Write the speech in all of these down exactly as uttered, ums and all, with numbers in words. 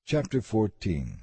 Chapter fourteen.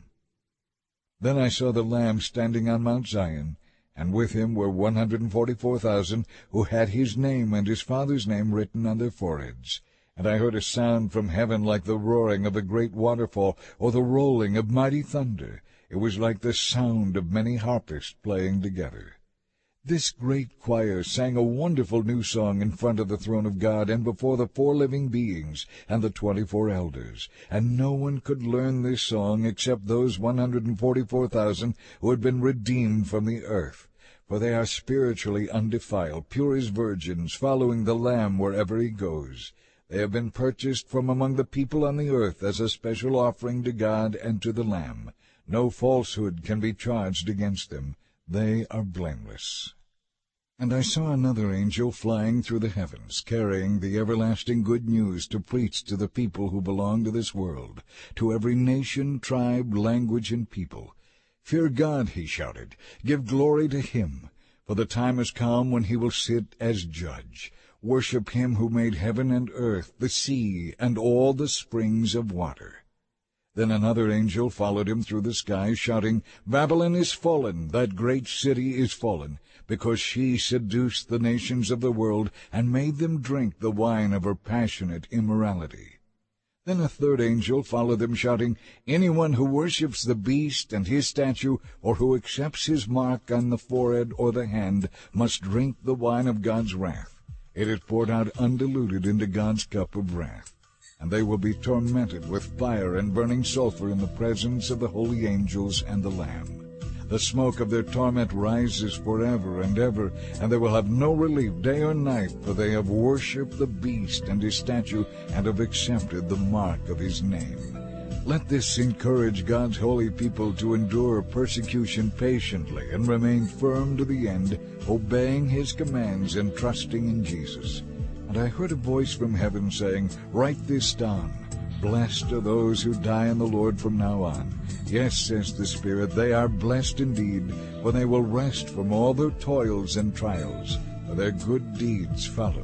Then I saw the Lamb standing on Mount Zion, and with him were one hundred and forty-four thousand, who had his name and his Father's name written on their foreheads. And I heard a sound from heaven like the roaring of a great waterfall, or the rolling of mighty thunder. It was like the sound of many harpists playing together. This great choir sang a wonderful new song in front of the throne of God and before the four living beings and the twenty-four elders. And no one could learn this song except those one hundred and forty-four thousand who had been redeemed from the earth. For they are spiritually undefiled, pure as virgins, following the Lamb wherever he goes. They have been purchased from among the people on the earth as a special offering to God and to the Lamb. No falsehood can be charged against them. They are blameless. And I saw another angel flying through the heavens, carrying the everlasting good news to preach to the people who belong to this world, to every nation, tribe, language, and people. Fear God, he shouted, give glory to him, for the time has come when he will sit as judge. Worship him who made heaven and earth, the sea, and all the springs of water. Then another angel followed him through the sky, shouting, Babylon is fallen, that great city is fallen, because she seduced the nations of the world, and made them drink the wine of her passionate immorality. Then a third angel followed them, shouting, Anyone who worships the beast and his statue, or who accepts his mark on the forehead or the hand, must drink the wine of God's wrath. It is poured out undiluted into God's cup of wrath. And they will be tormented with fire and burning sulfur in the presence of the holy angels and the Lamb. The smoke of their torment rises forever and ever, and they will have no relief day or night, for they have worshipped the beast and his statue, and have accepted the mark of his name. Let this encourage God's holy people to endure persecution patiently and remain firm to the end, obeying his commands and trusting in Jesus. And I heard a voice from heaven saying, Write this down. Blessed are those who die in the Lord from now on. Yes, says the Spirit, they are blessed indeed, for they will rest from all their toils and trials, for their good deeds follow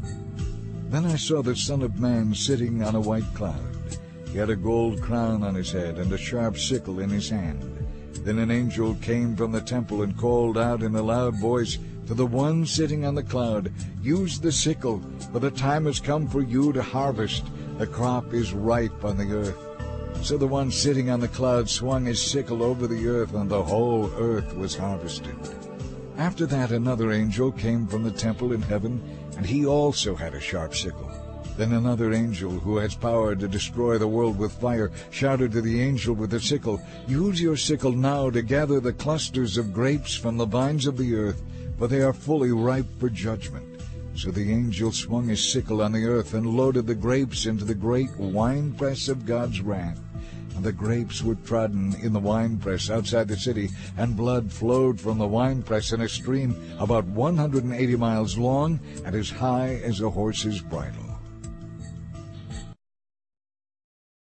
them. Then I saw the Son of Man sitting on a white cloud. He had a gold crown on his head and a sharp sickle in his hand. Then an angel came from the temple and called out in a loud voice, To the one sitting on the cloud, Use the sickle, for the time has come for you to harvest. The crop is ripe on the earth. So the one sitting on the cloud swung his sickle over the earth, and the whole earth was harvested. After that another angel came from the temple in heaven, and he also had a sharp sickle. Then another angel, who has power to destroy the world with fire, shouted to the angel with the sickle, Use your sickle now to gather the clusters of grapes from the vines of the earth, for they are fully ripe for judgment. So the angel swung his sickle on the earth and loaded the grapes into the great winepress of God's wrath. And the grapes were trodden in the winepress outside the city, and blood flowed from the winepress in a stream about one hundred and eighty miles long and as high as a horse's bridle.